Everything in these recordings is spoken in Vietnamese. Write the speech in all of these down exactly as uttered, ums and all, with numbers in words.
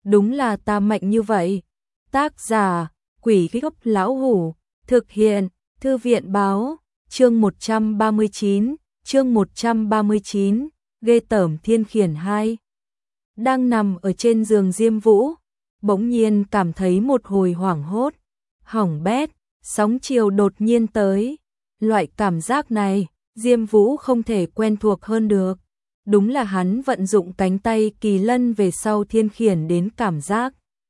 đúng là ta mạnh như vậy. Tác giả, Quỷ Gốc Lão Hủ, thực hiện, Thư viện Báo, chương một trăm ba mươi chín, chương một trăm ba mươi chín, ghê tởm Thiên Khiển hai. Đang nằm ở trên giường Diêm Vũ, bỗng nhiên cảm thấy một hồi hoảng hốt, hỏng bét, sóng chiều đột nhiên tới. Loại cảm giác này, Diêm Vũ không thể quen thuộc hơn được. Đúng là hắn vận dụng cánh tay kỳ lân về sau Thiên Khiển đến cảm giác.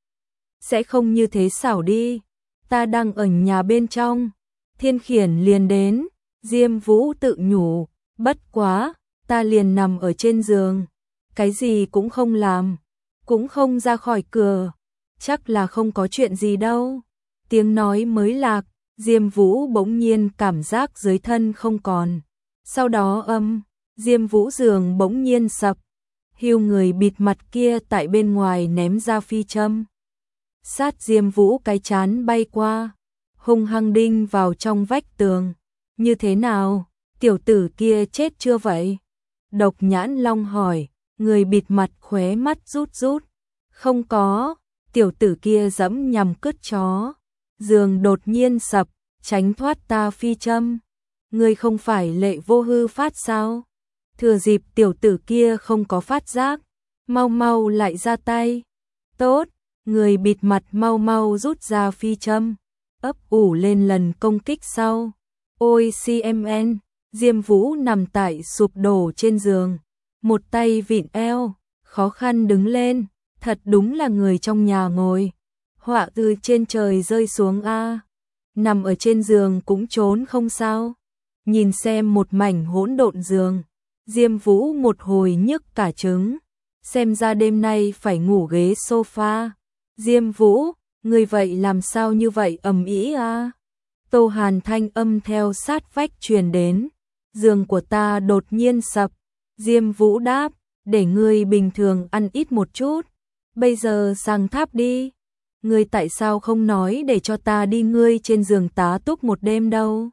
Sẽ không như thế xảo đi, ta đang ở nhà bên trong, Thiên Khiển liền đến. Diêm Vũ tự nhủ, bất quá, ta liền nằm ở trên giường, cái gì cũng không làm, cũng không ra khỏi cửa, chắc là không có chuyện gì đâu. Tiếng nói mới lạc, Diêm Vũ bỗng nhiên cảm giác dưới thân không còn. Sau đó âm, Diêm Vũ giường bỗng nhiên sập, hưu người bịt mặt kia tại bên ngoài ném ra phi châm. Sát Diêm Vũ cái chán bay qua, hung hăng đinh vào trong vách tường. Như thế nào, tiểu tử kia chết chưa vậy? Độc Nhãn Long hỏi, người bịt mặt khóe mắt rút rút. Không có, tiểu tử kia dẫm nhằm cứt chó. Giường đột nhiên sập, tránh thoát ta phi châm. Ngươi không phải Lệ Vô Hư phát sao? Thừa dịp tiểu tử kia không có phát giác, mau mau lại ra tay. Tốt, người bịt mặt mau mau rút ra phi châm, ấp ủ lên lần công kích sau. Ôi xê em en, Diêm Vũ nằm tại sụp đổ trên giường, một tay vịn eo, khó khăn đứng lên, thật đúng là người trong nhà ngồi. Họa từ trên trời rơi xuống a. Nằm ở trên giường cũng trốn không sao. Nhìn xem một mảnh hỗn độn giường, Diêm Vũ một hồi nhức cả trứng, xem ra đêm nay phải ngủ ghế sofa. Diêm Vũ, người vậy làm sao như vậy ầm ĩ a? Tô Hàn thanh âm theo sát vách truyền đến, giường của ta đột nhiên sập. Diêm Vũ đáp, để ngươi bình thường ăn ít một chút, bây giờ sang tháp đi. Ngươi tại sao không nói để cho ta đi ngươi trên giường tá túc một đêm đâu?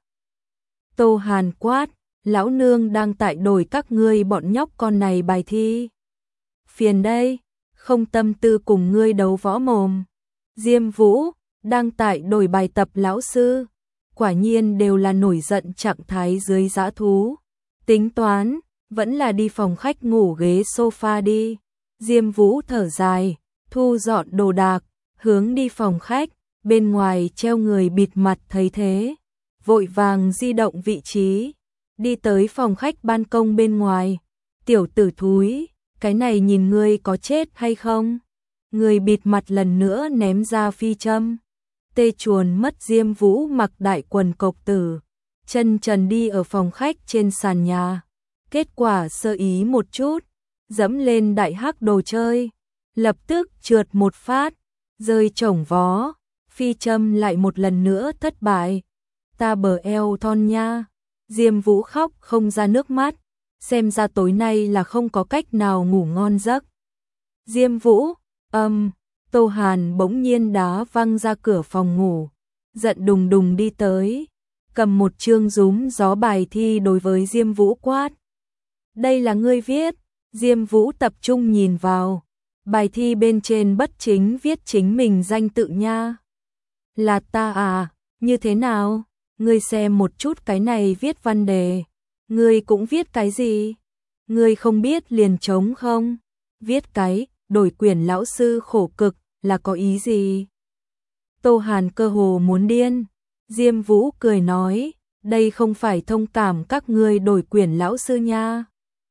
Tô Hàn quát, lão nương đang tại đổi các ngươi bọn nhóc con này bài thi. Phiền đây, không tâm tư cùng ngươi đấu võ mồm. Diêm Vũ, đang tại đổi bài tập lão sư. Quả nhiên đều là nổi giận trạng thái dưới dã thú. Tính toán, vẫn là đi phòng khách ngủ ghế sofa đi. Diêm Vũ thở dài, thu dọn đồ đạc, hướng đi phòng khách. Bên ngoài treo người bịt mặt thấy thế, vội vàng di động vị trí, đi tới phòng khách ban công bên ngoài. Tiểu tử thúi, cái này nhìn ngươi có chết hay không? Người bịt mặt lần nữa ném ra phi châm. Tê chuồn mất. Diêm Vũ mặc đại quần cộc tử, chân trần đi ở phòng khách trên sàn nhà. Kết quả sơ ý một chút, dẫm lên đại hắc đồ chơi, lập tức trượt một phát, rơi chổng vó, phi châm lại một lần nữa thất bại. Ta bờ eo thon nha. Diêm Vũ khóc không ra nước mắt, xem ra tối nay là không có cách nào ngủ ngon giấc. Diêm Vũ, âm, Tô Hàn bỗng nhiên đá văng ra cửa phòng ngủ, giận đùng đùng đi tới, cầm một chương rúm gió bài thi đối với Diêm Vũ quát. Đây là ngươi viết? Diêm Vũ tập trung nhìn vào, bài thi bên trên bất chính viết chính mình danh tự nha. Là ta à, như thế nào? Ngươi xem một chút cái này viết văn đề, ngươi cũng viết cái gì? Ngươi không biết liền trống không? Viết cái, đổi quyển lão sư khổ cực, là có ý gì? Tô Hàn cơ hồ muốn điên. Diêm Vũ cười nói, đây không phải thông cảm các ngươi đổi quyển lão sư nha.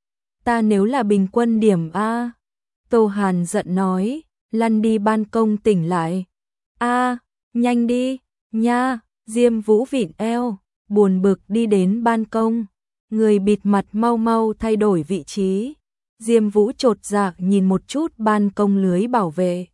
Ta nếu là bình quân điểm A. Tô Hàn giận nói, lăn đi ban công tỉnh lại. A, nhanh đi, nha. Diêm Vũ vịn eo, buồn bực đi đến ban công. Người bịt mặt mau mau thay đổi vị trí. Diêm Vũ chột dạ nhìn một chút ban công lưới bảo vệ,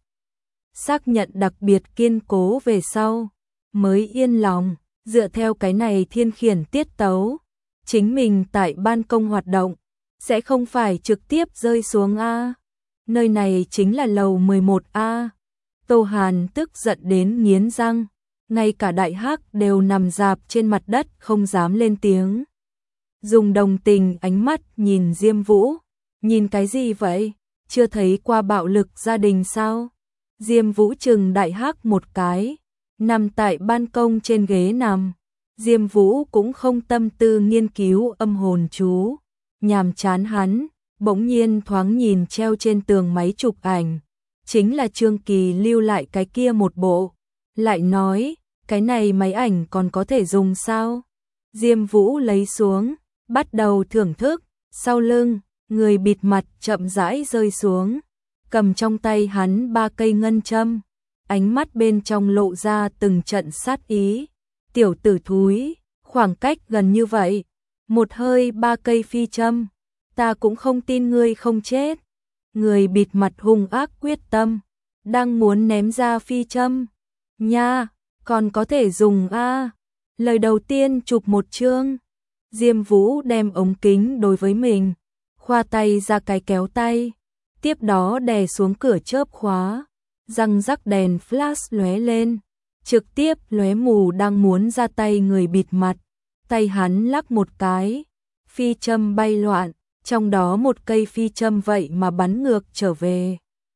xác nhận đặc biệt kiên cố về sau, mới yên lòng. Dựa theo cái này Thiên Khiển tiết tấu, chính mình tại ban công hoạt động, sẽ không phải trực tiếp rơi xuống A. Nơi này chính là lầu mười một A. Tô Hàn tức giận đến nghiến răng, ngay cả đại hắc đều nằm rạp trên mặt đất không dám lên tiếng. Dùng đồng tình ánh mắt nhìn Diêm Vũ, nhìn cái gì vậy? Chưa thấy qua bạo lực gia đình sao? Diêm Vũ chừng đại hắc một cái, nằm tại ban công trên ghế nằm. Diêm Vũ cũng không tâm tư nghiên cứu âm hồn chú, nhàm chán hắn, bỗng nhiên thoáng nhìn treo trên tường máy chụp ảnh, chính là Trương Kỳ lưu lại cái kia một bộ, lại nói, cái này máy ảnh còn có thể dùng sao? Diêm Vũ lấy xuống, bắt đầu thưởng thức, sau lưng, người bịt mặt chậm rãi rơi xuống, cầm trong tay hắn ba cây ngân châm, ánh mắt bên trong lộ ra từng trận sát ý. Tiểu tử thúi, khoảng cách gần như vậy, một hơi ba cây phi châm, ta cũng không tin ngươi không chết. Người bịt mặt hung ác quyết tâm, đang muốn ném ra phi châm. Nha, còn có thể dùng a. Lời đầu tiên chụp một chương. Diêm Vũ đem ống kính đối với mình, khoa tay ra cái kéo tay, tiếp đó đè xuống cửa chớp khóa, răng rắc đèn flash lóe lên, trực tiếp lóe mù đang muốn ra tay người bịt mặt, tay hắn lắc một cái, phi châm bay loạn, trong đó một cây phi châm vậy mà bắn ngược trở về,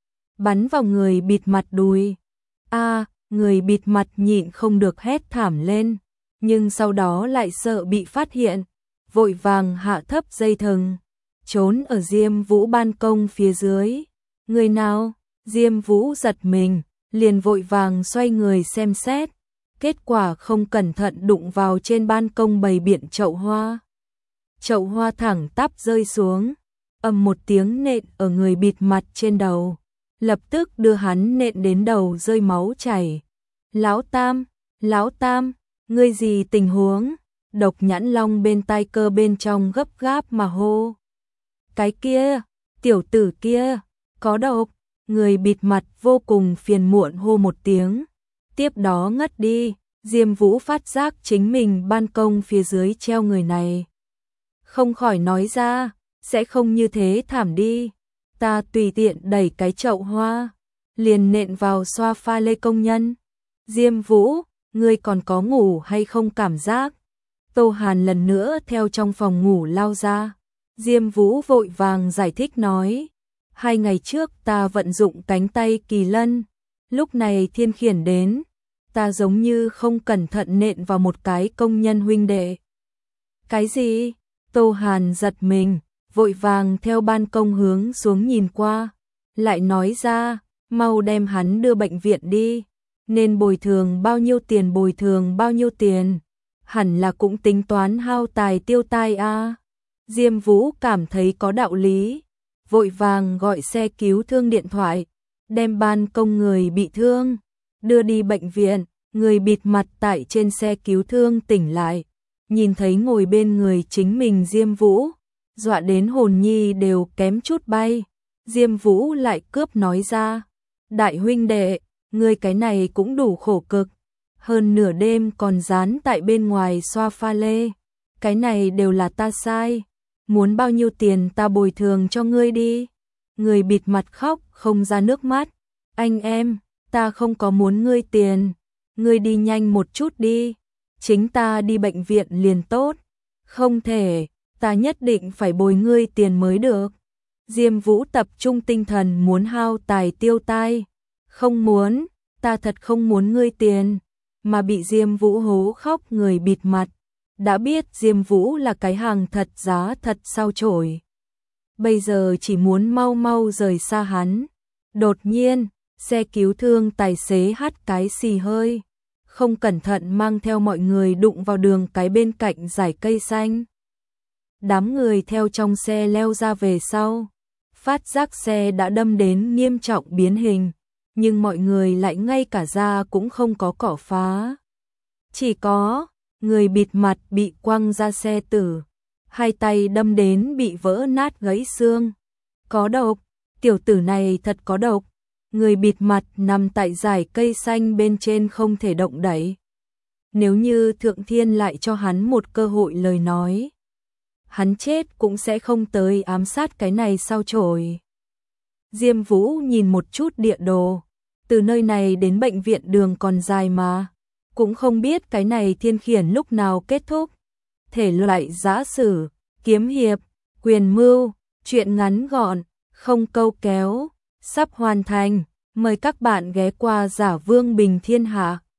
bắn vào người bịt mặt đùi. A, người bịt mặt nhịn không được hét thảm lên, nhưng sau đó lại sợ bị phát hiện, vội vàng hạ thấp dây thừng, trốn ở Diêm Vũ ban công phía dưới. Người nào? Diêm Vũ giật mình, liền vội vàng xoay người xem xét, kết quả không cẩn thận đụng vào trên ban công bày biện chậu hoa. Chậu hoa thẳng tắp rơi xuống, ầm một tiếng nện ở người bịt mặt trên đầu, lập tức đưa hắn nện đến đầu rơi máu chảy. Lão Tam, Lão Tam, ngươi gì tình huống? Độc Nhãn Long bên tai cơ bên trong gấp gáp mà hô. Cái kia, tiểu tử kia, có độc. Người bịt mặt vô cùng phiền muộn hô một tiếng, tiếp đó ngất đi. Diêm Vũ phát giác chính mình ban công phía dưới treo người này, không khỏi nói ra, sẽ không như thế thảm đi. Ta tùy tiện đẩy cái chậu hoa, liền nện vào xoa pha lê công nhân. Diêm Vũ, ngươi còn có ngủ hay không cảm giác? Tô Hàn lần nữa theo trong phòng ngủ lao ra. Diêm Vũ vội vàng giải thích nói, hai ngày trước ta vận dụng cánh tay kỳ lân, lúc này thiên khiển đến, ta giống như không cẩn thận nện vào một cái công nhân huynh đệ. Cái gì? Tô Hàn giật mình, vội vàng theo ban công hướng xuống nhìn qua, lại nói ra, mau đem hắn đưa bệnh viện đi, nên bồi thường bao nhiêu tiền bồi thường bao nhiêu tiền, hẳn là cũng tính toán hao tài tiêu tai a. Diêm Vũ cảm thấy có đạo lý, vội vàng gọi xe cứu thương điện thoại, đem ban công người bị thương đưa đi bệnh viện. Người bịt mặt tại trên xe cứu thương tỉnh lại, nhìn thấy ngồi bên người chính mình Diêm Vũ, dọa đến hồn nhi đều kém chút bay. Diêm Vũ lại cướp nói ra, đại huynh đệ, ngươi cái này cũng đủ khổ cực, hơn nửa đêm còn dán tại bên ngoài xoa pha lê, cái này đều là ta sai, muốn bao nhiêu tiền ta bồi thường cho ngươi đi. Người bịt mặt khóc không ra nước mắt, anh em, ta không có muốn ngươi tiền, ngươi đi nhanh một chút đi, chính ta đi bệnh viện liền tốt. Không thể, ta nhất định phải bồi ngươi tiền mới được. Diêm Vũ tập trung tinh thần muốn hao tài tiêu tai, không muốn, ta thật không muốn ngươi tiền, mà bị Diêm Vũ hố khóc. Người bịt mặt đã biết Diêm Vũ là cái hàng thật giá thật sao chổi, bây giờ chỉ muốn mau mau rời xa hắn. Đột nhiên, xe cứu thương tài xế hắt cái xì hơi, không cẩn thận mang theo mọi người đụng vào đường cái bên cạnh dải cây xanh. Đám người theo trong xe leo ra về sau, phát giác xe đã đâm đến nghiêm trọng biến hình, nhưng mọi người lại ngay cả da cũng không có cỏ phá. Chỉ có người bịt mặt bị quăng ra xe tử, hai tay đâm đến bị vỡ nát gãy xương. Có độc, tiểu tử này thật có độc. Người bịt mặt nằm tại dải cây xanh bên trên không thể động đậy. Nếu như Thượng Thiên lại cho hắn một cơ hội lời nói, hắn chết cũng sẽ không tới ám sát cái này sao chổi. Diêm Vũ nhìn một chút địa đồ, từ nơi này đến bệnh viện đường còn dài mà, cũng không biết cái này thiên khiển lúc nào kết thúc. Thể loại giã sử, kiếm hiệp, quyền mưu, truyện ngắn gọn, không câu kéo, sắp hoàn thành. Mời các bạn ghé qua Giả Vương Bình Thiên Hạ.